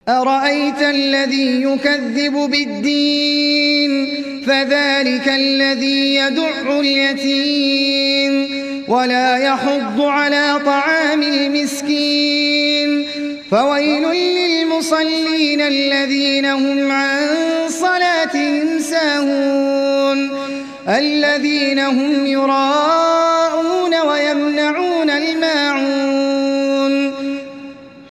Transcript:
أرأيت الذي يكذب بالدين فذلك الذي يدع اليتيم ولا يحض على طعام المسكين فويل للمصلين الذين هم عن صلاتهم ساهون الذين هم يراءون ويمنعون الماعون